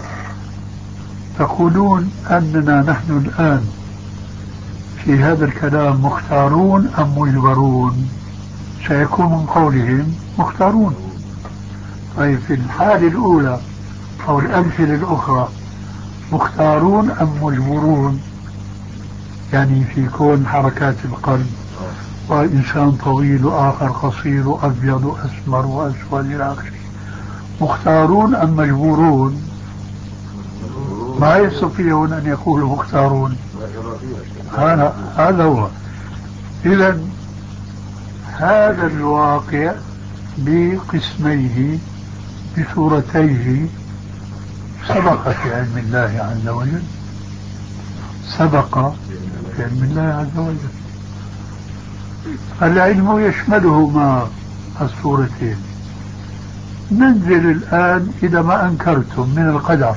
تقولون أننا نحن الآن في هذا الكلام مختارون أم مجبرون؟ سيكون من قولهم مختارون. طيب في الحالة الأولى أو الأمثلة الأخرى مختارون أم مجبرون؟ يعني في كون حركات القلب، وإنسان طويل وآخر قصير وأبيض وأسمر وأسود إلى آخره، مختارون أم مجبورون؟ ما يستطيعون أن يقولوا مختارون. هذا هذا هو. إذن هذا الواقع بقسميه بصورتيه سبق في علم الله عز وجل، سبق في علم الله عز وجل. العلم يشملهما الصورتين. ننزل الآن إلى ما أنكرتم من القدر.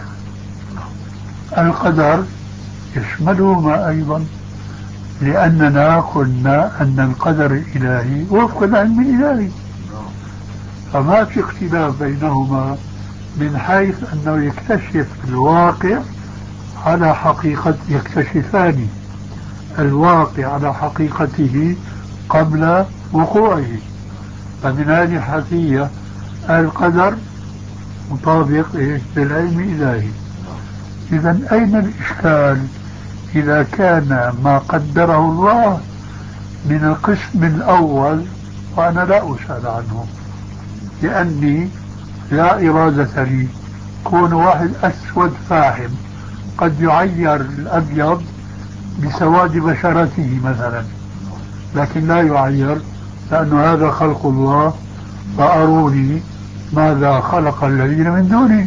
القدر يشملهما أيضا، لأننا قلنا أن القدر الإلهي وفق العلم الإلهي، فما في اختلاف بينهما من حيث أنه يكتشف الواقع على حقيقة، يكتشفان الواقع على حقيقته قبل وقوعه. فمن هذه الحيثية القدر مطابق للعلم الإلهي. إذن أين الإشكال إذا كان ما قدره الله من القسم الأول وأنا لا أسأل عنه، لأني لا إرادة لي. كون واحد أسود فاحم قد يعير الأبيض بسواد بشرته مثلا، لكن لا يعير، لأن هذا خلق الله، فأروني ماذا خلق الذين من دونه.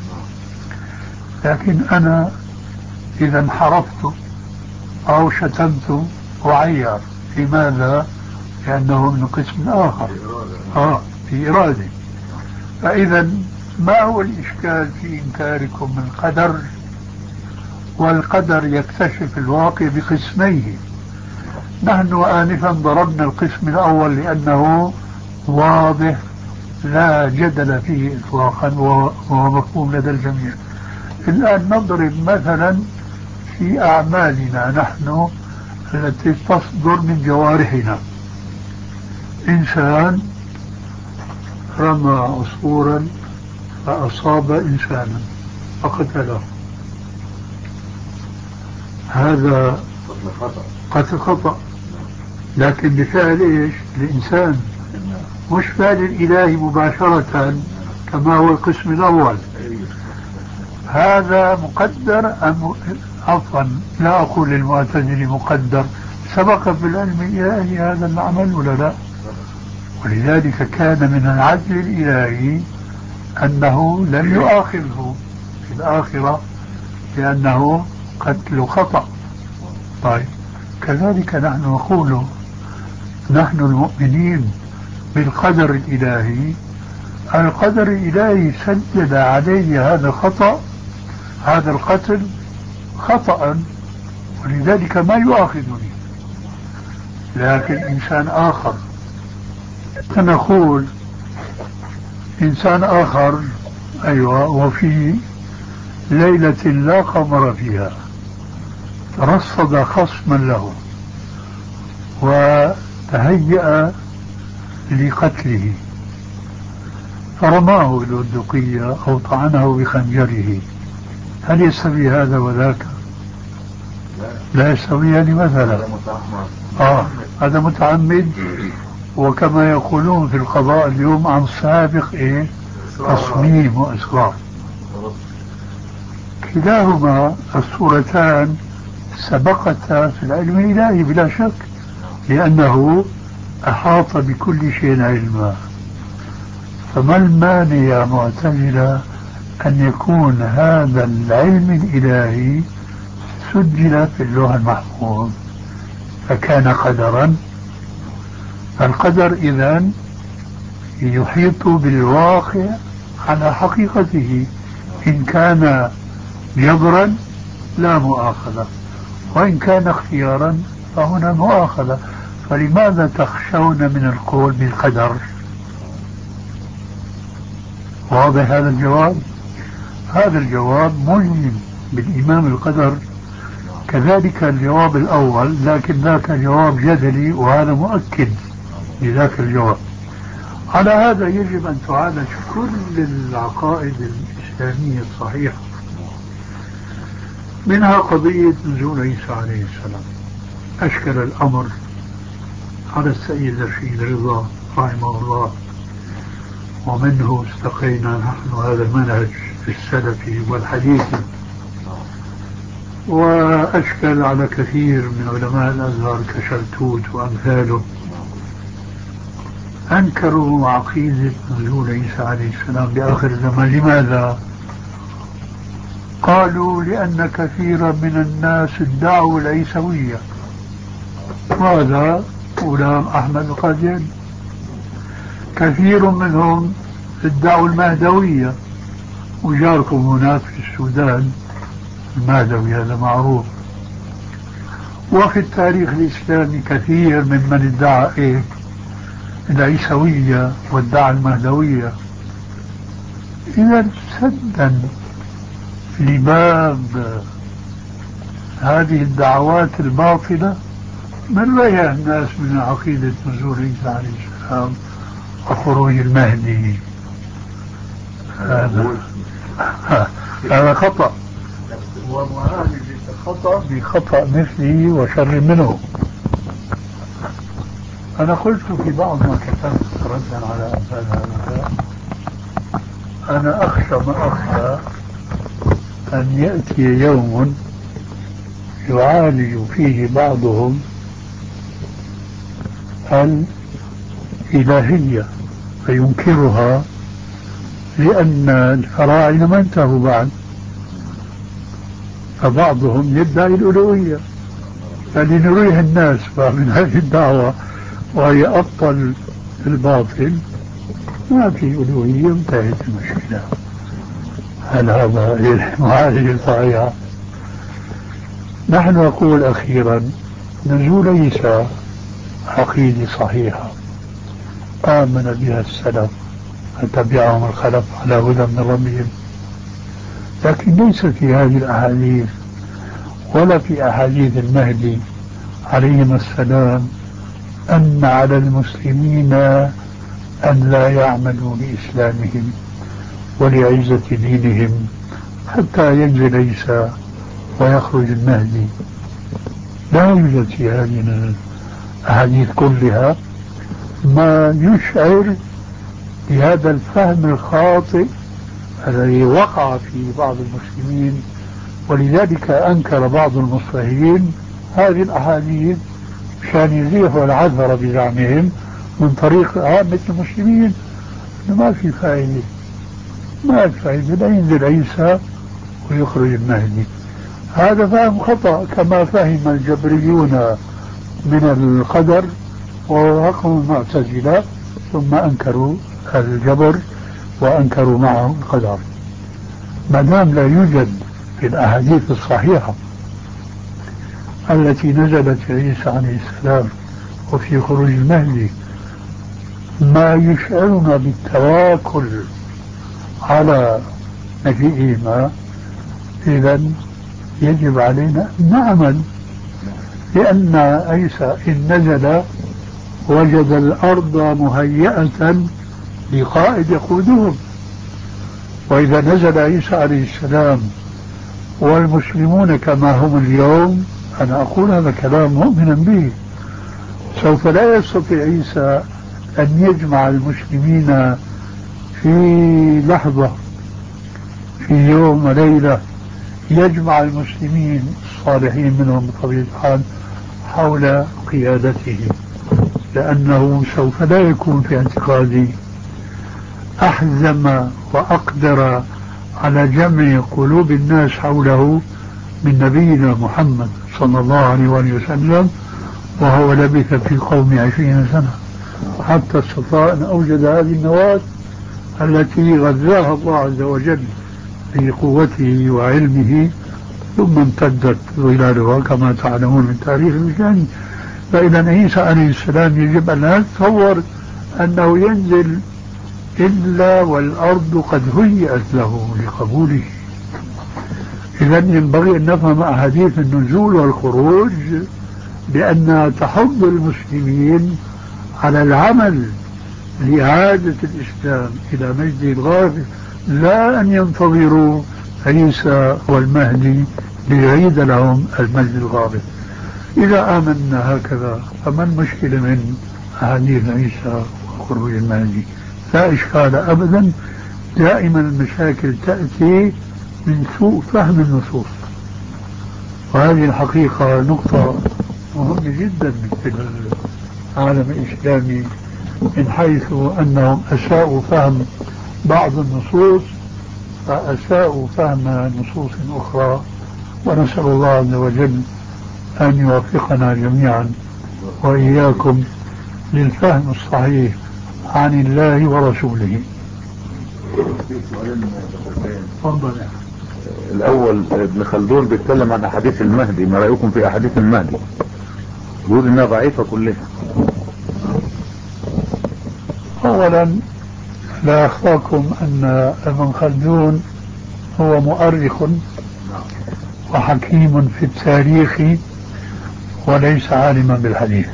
لكن أنا إذا انحرفت أو شتمت أعير، لماذا؟ لأنه من قسم آخر، آه في إرادة. فإذا ما هو الإشكال في إنكاركم من قدر؟ والقدر يكتشف الواقع بقسميه. نحن آنفا ضربنا القسم الأول لأنه واضح لا جدل فيه إطلاقا وهو مفهوم لدى الجميع. الآن نضرب مثلا في أعمالنا نحن التي تصدر من جوارحنا. إنسان رمى عصفورا فأصاب إنسانا فقتله، هذا قتل خطأ، لكن بفعل إيش؟ الإنسان، مش فعل الإله مباشرة كما هو القسم الأول. هذا مقدر أم عفوا لا أقول للمعتزلة مقدر، سبق في العلم الإلهي هذا العمل ولا لا؟ ولذلك كان من العدل الإلهي أنه لم يؤاخذه في الآخرة لأنه قتل خطأ. طيب كذلك نحن نقول نحن المؤمنين بالقدر الإلهي، القدر الإلهي سجل عليه هذا الخطأ، هذا القتل خطأ، ولذلك ما يؤاخذني. لكن إنسان آخر، نقول إنسان آخر أيوة وفي ليلة لا قمر فيها رصد خصما له وتهيأ لقتله فرماه بالبندقية أو طعنه بخنجره، هل يستوي هذا وذاك؟ لا يستويان مثلا. آه هذا متعمد، وكما يقولون في القضاء اليوم عن سابق إيه؟ تصميم وإصرار. كلاهما الصورتان سبقتا في العلم الإلهي بلا شك، لأنه أحاط بكل شيء علما. فما المانع يا معتزلة أن يكون هذا العلم الإلهي سجل في اللوح المحفوظ فكان قدرا؟ القدر إذن يحيط بالواقع على حقيقته، إن كان جبرا لا مؤاخذة، وإن كان اختيارا فهنا مؤاخذة. فلماذا تخشون من القول بالقدر؟ واضح هذا الجواب؟ هذا الجواب ملزم بالإيمان بالقدر، كذلك الجواب الأول، لكن ذاك جواب جدلي وهذا مؤكد لذاك الجواب. على هذا يجب أن تعالج كل العقائد الإسلامية الصحيحة، منها قضية نزول عيسى عليه السلام. أشكل الأمر على السيد رشيد رضا رحمه الله، ومنه استقينا نحن هذا المنهج السلفي والحديثي، وأشكل على كثير من علماء الأزهر كشلتوت وأمثاله، أنكروا عقيدة نزول عيسى عليه السلام بآخر الزمان. لماذا؟ قالوا لأن كثيرا من الناس ادعوا العيسوية، وهذا غلام أحمد القادياني. كثير منهم ادعوا المهدوية، وجاركم هناك في السودان المهدوي هذا معروف. وفي التاريخ الإسلامي كثير ممن ادعى إيه؟ العيسوية وادعى المهدوية. إذا سدا لباب هذه الدعوات الباطلة من ريع الناس من عقيدة نزول عيسى عليه السلام وخروج المهدي. هذا هذا خطأ، ومعالج الخطأ بخطأ مثلي وشر منه. أنا قلت في بعض ما كتبت ردا على أمثال هذا، أنا أخشى ما أخشى أن يأتي يوم يعالج فيه بعضهم الإلهية فينكرها، لأن الفراعنة ما انتهوا بعد، فبعضهم يدعي الألوهية، فلنريه الناس من هذه الدعوة وهي أبطل الباطل ما في ألوهية، انتهت المشكلة. هل هذا معالجة صحيحة؟ نحن نقول أخيرا نزول عيسى عقيدة صحيحة آمن بها السلف فتبعهم الخلف على هدى من ربهم، لكن ليس في هذه الأحاديث ولا في أحاديث المهدي عليهم السلام أن على المسلمين أن لا يعملوا بإسلامهم ولعزة دينهم حتى ينزل عيسى ويخرج المهدي. لا يوجد في هذه الأحاديث كلها ما يشعر بهذا الفهم الخاطئ الذي وقع في بعض المسلمين، ولذلك أنكر بعض المصلحين هذه الأحاديث مشان يزيحوا العذر بزعمهم من طريق عامة المسلمين. ما في فائدة، ما في فائدة، لا ينزل عيسى ويخرج المهدي. هذا فهم خطأ كما فهم الجبريون من القدر ووقعوا المعتزلة ثم أنكروا الجبر وأنكروا معه القدر. ما دام لا يوجد في الأحاديث الصحيحة التي نزلت في عيسى عليه السلام وفي خروج المهدي ما يشعرنا بالتواكل على مجيئهما، إذن يجب علينا أن نعمل، لأن عيسى إن نزل وجد الأرض مهيئة لقائد يقودهم. وإذا نزل عيسى عليه السلام والمسلمون كما هم اليوم، أنا أقول هذا كلام مؤمنا به، سوف لا يستطيع عيسى أن يجمع المسلمين في لحظة، في يوم وليلة، يجمع المسلمين الصالحين منهم بطبيعة الحال حول قيادته، لأنه سوف لا يكون في اعتقادي أحزم وأقدر على جمع قلوب الناس حوله من نبينا محمد صلى الله عليه وسلم، وهو لبث في قوم عشرين سنة حتى استطاع أن أوجد هذه النواة التي غذاها الله عز وجل بقوته وعلمه، ثم امتدت ظلالها كما تعلمون من تاريخ الإسلام. فإذا عيسى عليه السلام يجب أن لا نتصور أنه ينزل إلا والأرض قد هيئت له لقبوله. إذا ينبغي أن نفهم أحاديث النزول والخروج بأنها تحض المسلمين على العمل لإعادة الإسلام إلى مجده الغافل، لا أن ينتظروا عيسى والمهدي ليعيد لهم المجد الغافل. إذا آمنا هكذا فما المشكلة من أحاديث عيسى وخروج المهدي؟ لا إشكال أبدا. دائما المشاكل تأتي من سوء فهم النصوص، وهذه الحقيقة نقطة مهمة جدا في العالم الإسلامي، من حيث أنهم أساءوا فهم بعض النصوص فأساءوا فهم نصوص أخرى، ونسأل الله عز وجل أن يوفقنا جميعا وإياكم للفهم الصحيح عن الله ورسوله. الأول ابن خلدون بيتكلم عن أحاديث المهدي، ما رأيكم في أحاديث المهدي؟ يقول إنها ضعيفة كلها. أولا لا أخفاكم أن ابن خلدون هو مؤرخ وحكيم في التاريخ وليس عالما بالحديث.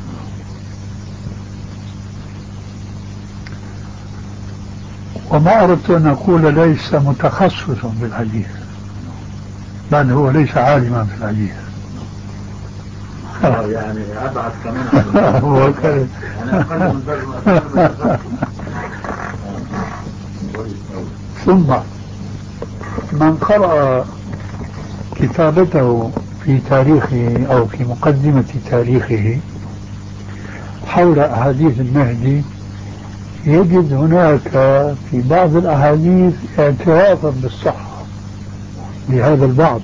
وما أردت أن أقول ليس متخصص بالحديث، بل هو ليس عالما في الحديث. يعني أبعد كمان هو كذا. ثم من قرأ كتابته في تاريخه أو في مقدمة تاريخه حول أحاديث المهدي يجد هناك في بعض الأحاديث اعترافا بالصحة لهذا البعض.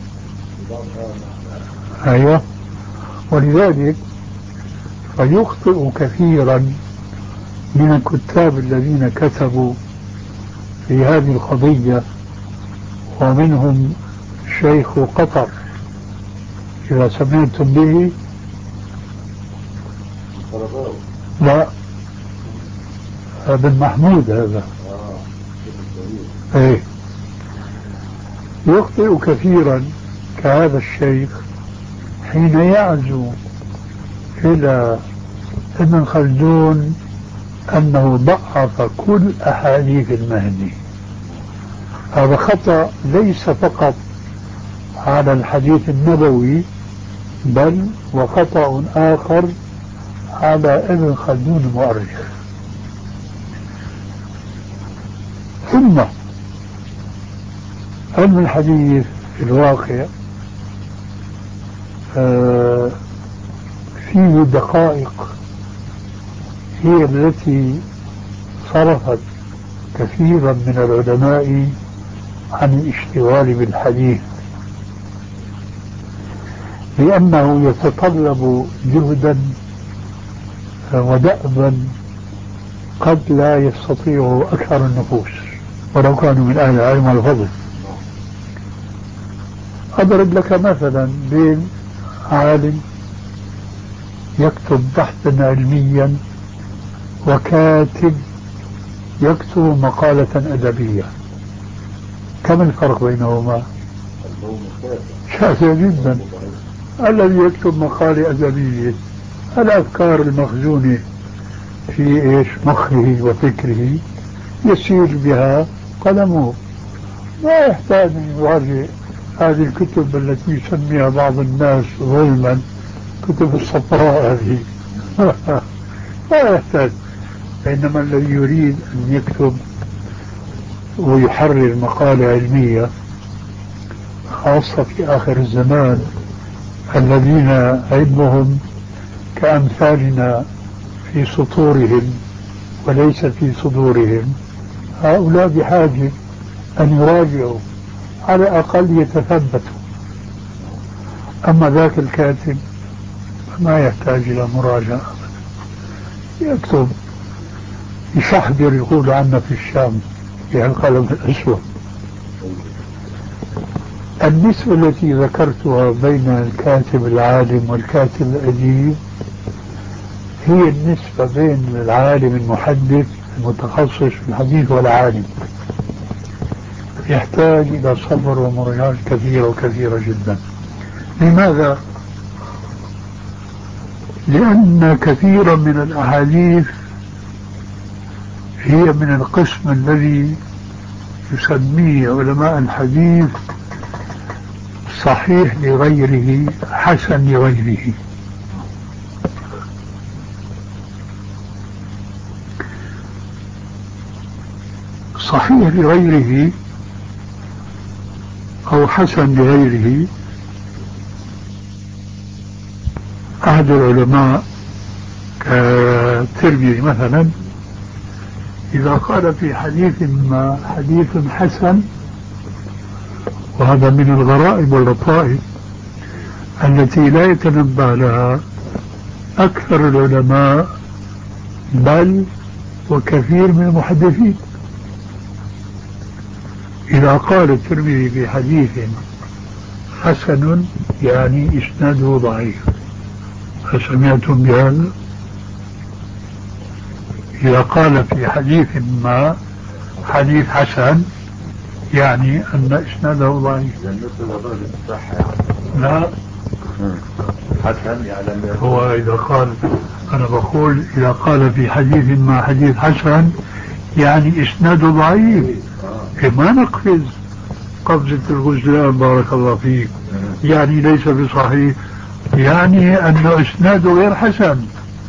أيوة. ولذلك فيخطئ كثيرا من الكتاب الذين كتبوا في هذه القضية، ومنهم شيخ قطر إذا سمعتم به. لا، بن محمود هذا. ايه، يخطئ كثيرا كهذا الشيخ حين يعزو إلى ابن خلدون أنه ضعف كل أحاديث المهدي. هذا خطأ ليس فقط على الحديث النبوي، بل وخطأ آخر على ابن خلدون المؤرخ. ثم علم الحديث في الواقع آه فيه دقائق هي التي صرفت كثيرا من العلماء عن الاشتغال بالحديث، لأنه يتطلب جهدا ودأبا قد لا يستطيعه أكثر النفوس ولو كانوا من أهل العلم والفضل. أضرب لك مثلا بين عالم يكتب بحثا علميا وكاتب يكتب مقالة أدبية، كم الفرق بينهما؟ شاسع جدا. الذي يكتب مقالة أدبية الأفكار المخزونة في إيش مخه وفكره يسير بها قلمه، لا يحتاج أن يراجع هذه الكتب التي يسميها بعض الناس ظلما كتب الصفراء هذه. لا يحتاج. إنما الذي يريد أن يكتب ويحرر مقالة علمية خاصة في آخر الزمان، الذين علمهم كأمثالنا في سطورهم وليس في صدورهم، هؤلاء بحاجة أن يراجعوا على الأقل يتثبتوا. أما ذاك الكاتب ما يحتاج إلى مراجعة، يكتب يشحذر يقول عنا في الشام بالقلم الأسود. النسبة التي ذكرتها بين الكاتب العالم والكاتب الأديب هي النسبة بين العالم المحدث المتخصص في الحديث والعالم، يحتاج إلى صبر ومراجعات كثيرة وكثيرة جدا. لماذا؟ لأن كثيرا من الأحاديث هي من القسم الذي يسميه علماء الحديث صحيح لغيره حسن لغيره. صحيح لغيره أو حسن لغيره، أحد العلماء كالترمذي مثلا إذا قال في حديث ما حديث حسن، وهذا من الغرائب واللطائف التي لا يتنبه لها أكثر العلماء بل وكثير من المحدثين. إذا قال الترمذي في حديث حسن يعني إسناده ضعيف، فسمعتم بهذا؟ إذا قال في حديث ما حديث حسن يعني أن إسناده ضعيف. لا حسن يعني هو إذا قال، أنا بقول إذا قال في حديث ما حديث حسن يعني إسناده ضعيف. ما نقفز قفزة الغزلان بارك الله فيك، يعني ليس بصحيح، يعني أن إسناده غير حسن.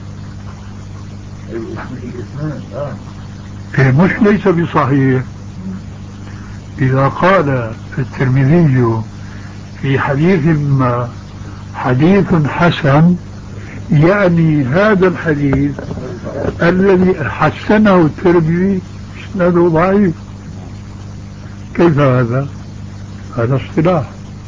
إيه مش ليس بصحيح. إذا قال الترمذي في حديث ما حديث حسن يعني هذا الحديث الذي حسنه الترمذي إسناده ضعيف. كيف هذا؟ هذا اصطلاح،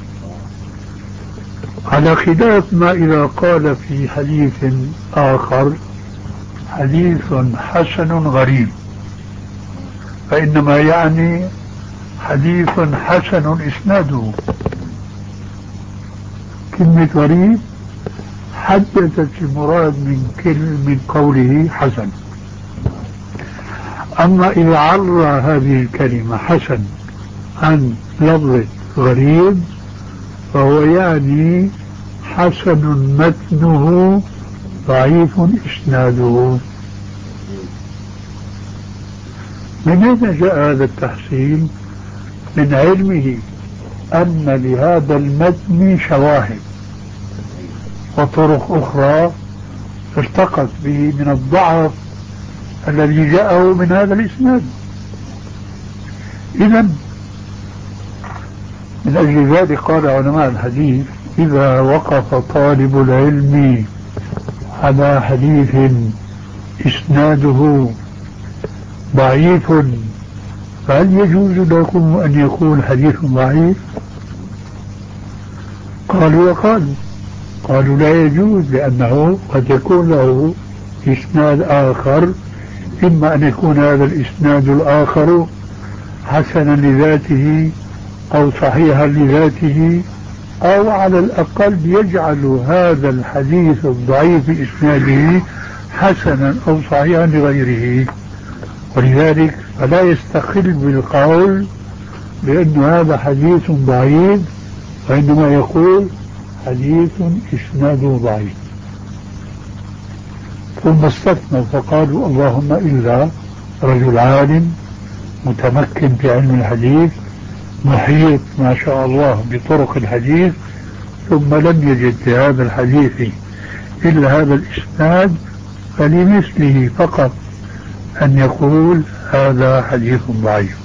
على خلاف ما إذا قال في حديث آخر حديث حسن غريب، فإنما يعني حديث حسن إسناده. كلمة غريب حددت المراد من كلمة من قوله حسن. أما إذا عرى هذه الكلمة حسن عن لفظ غريب فهو يعني حسن متنه ضعيف إسناده. من أين جاء هذا التحسين؟ من علمه أن لهذا المتن شواهد وطرق أخرى ارتقت به من الضعف الذي جاءه من هذا الإسناد. إذن من أجل ذلك قال علماء الحديث إذا وقف طالب العلم على حديث إسناده ضعيف فهل يجوز لكم أن يكون حديث ضعيف؟ قالوا وقالوا قالوا لا يجوز، لأنه قد يكون له إسناد آخر، إما أن يكون هذا الإسناد الآخر حسنا لذاته أو صحيحا لذاته، أو على الأقل يجعل هذا الحديث الضعيف إسناده حسنا أو صحيحا لغيره. ولذلك فلا يستقل بالقول بأن هذا حديث ضعيف وإنما يقول حديث إسناده ضعيف. ثم استثنوا فقالوا اللهم إلا رجل عالم متمكن في علم الحديث محيط ما شاء الله بطرق الحديث، ثم لم يجد في هذا الحديث إلا هذا الإسناد، فلمثله فقط أن يقول هذا حديث ضعيف.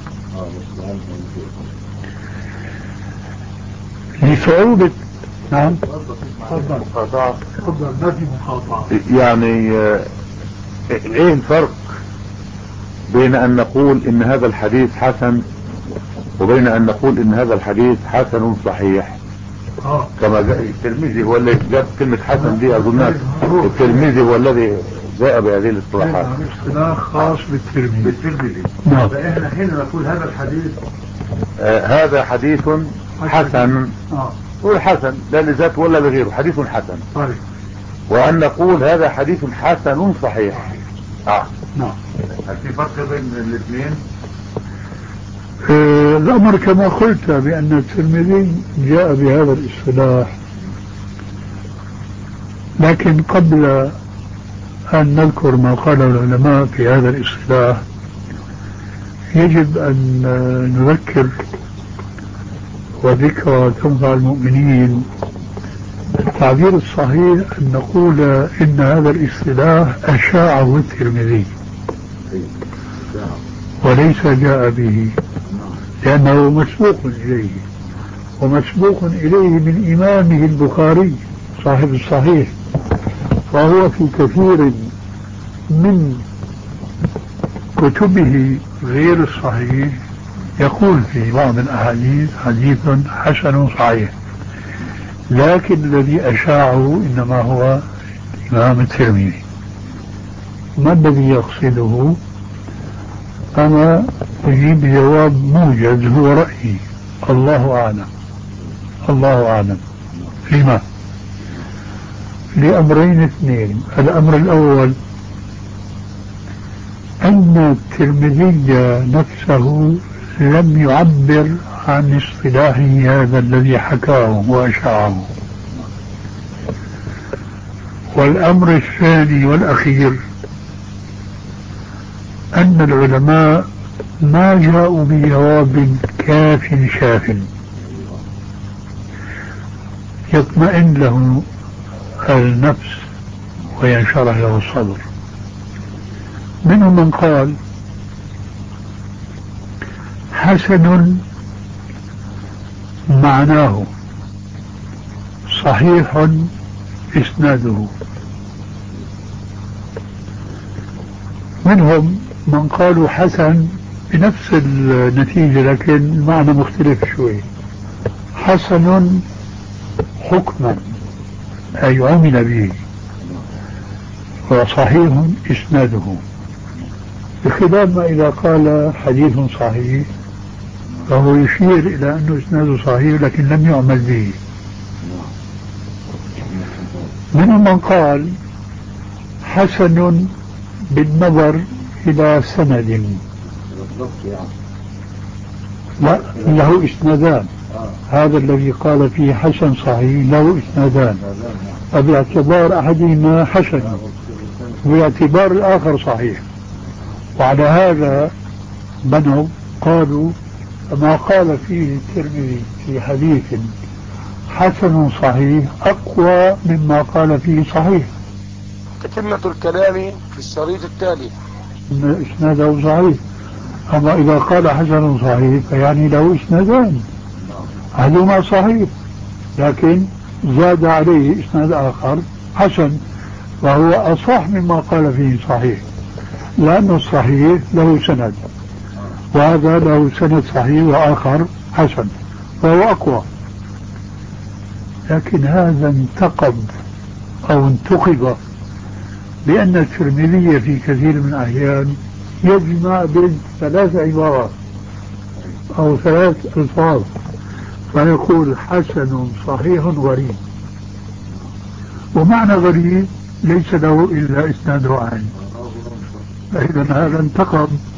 لصعوبة. نعم تفضل تفضل ما في مقاطعة. يعني ايه الفرق بين ان نقول ان هذا الحديث حسن وبين ان نقول ان هذا الحديث حسن صحيح؟ آه. كما جاء الترمذي هو الذي جاب كلمة حسن دي اظن الترمذي هو الذي جاء بهذه الاصطلاحات. اصطلاح خاص بالترمذي. بالترمذي. نعم. فاحنا حين نقول هذا الحديث آه هذا حديث حسن. اه نقول حسن لا لذاته ولا لغيره، حديث حسن. طيب. وان نقول هذا حديث حسن صحيح. اه نعم. هل في فرق بين الاثنين؟ آه الامر كما قلت بان الترمذي جاء بهذا الاصطلاح، لكن قبل أن نذكر ما قاله العلماء في هذا الاصطلاح يجب أن نذكر وذكرى تنفع المؤمنين. التعبير الصحيح أن نقول إن هذا الاصطلاح أشاعه الترمذي وليس جاء به، لأنه مسبوق إليه، ومسبوق إليه من إمامه البخاري صاحب الصحيح، فهو في كثير من كتبه غير الصحيح يقول في بعض الأحاديث حديث حسن صحيح، لكن الذي أشاعه إنما هو الإمام الترمذي. ما الذي يقصده؟ أنا أجيب جواب موجز هو رأيي، الله أعلم. الله أعلم. لما؟ لأمرين اثنين. الأمر الأول أن الترمذي نفسه لم يعبر عن اصطلاحه هذا الذي حكاه وأشاعه. والأمر الثاني والأخير أن العلماء ما جاءوا بجواب كاف شاف يطمئن له النفس وينشرح له الصدر. منهم من قال حسن معناه صحيح إسناده. منهم من قالوا حسن بنفس النتيجة لكن المعنى مختلف شوي، حسن حكما أي عمل به، وصحيح إسناده، بخلاف ما إذا قال حديث صحيح فهو يشير إلى أنه إسناده صحيح لكن لم يعمل به. منهم من قال حسن بالنظر إلى سند، لا له إسنادان، هذا الذي قال فيه حسن صحيح له إسنادان، فباعتبار أحدهما حسن وباعتبار الآخر صحيح. وعلى هذا بنوا قالوا ما قال فيه الترمذي في حديث حسن صحيح أقوى مما قال فيه صحيح. تتمة الكلام في الشريط التالي. إن إسناده صحيح، أما إذا قال حسن صحيح فيعني له إسنادان، أحدهما صحيح لكن زاد عليه إسناد آخر حسن، وهو أصح مما قال فيه صحيح، لأن الصحيح له سند وهذا له سند صحيح وآخر حسن فهو أقوى. لكن هذا انتقد أو انتقد بأن الترمذي في كثير من الأحيان يجمع بين ثلاث عبارات أو ثلاث ألفاظ، فيقول حسن صحيح غريب، ومعنى غريب ليس له إلا إسناد عالي. فإذا هذا انتقد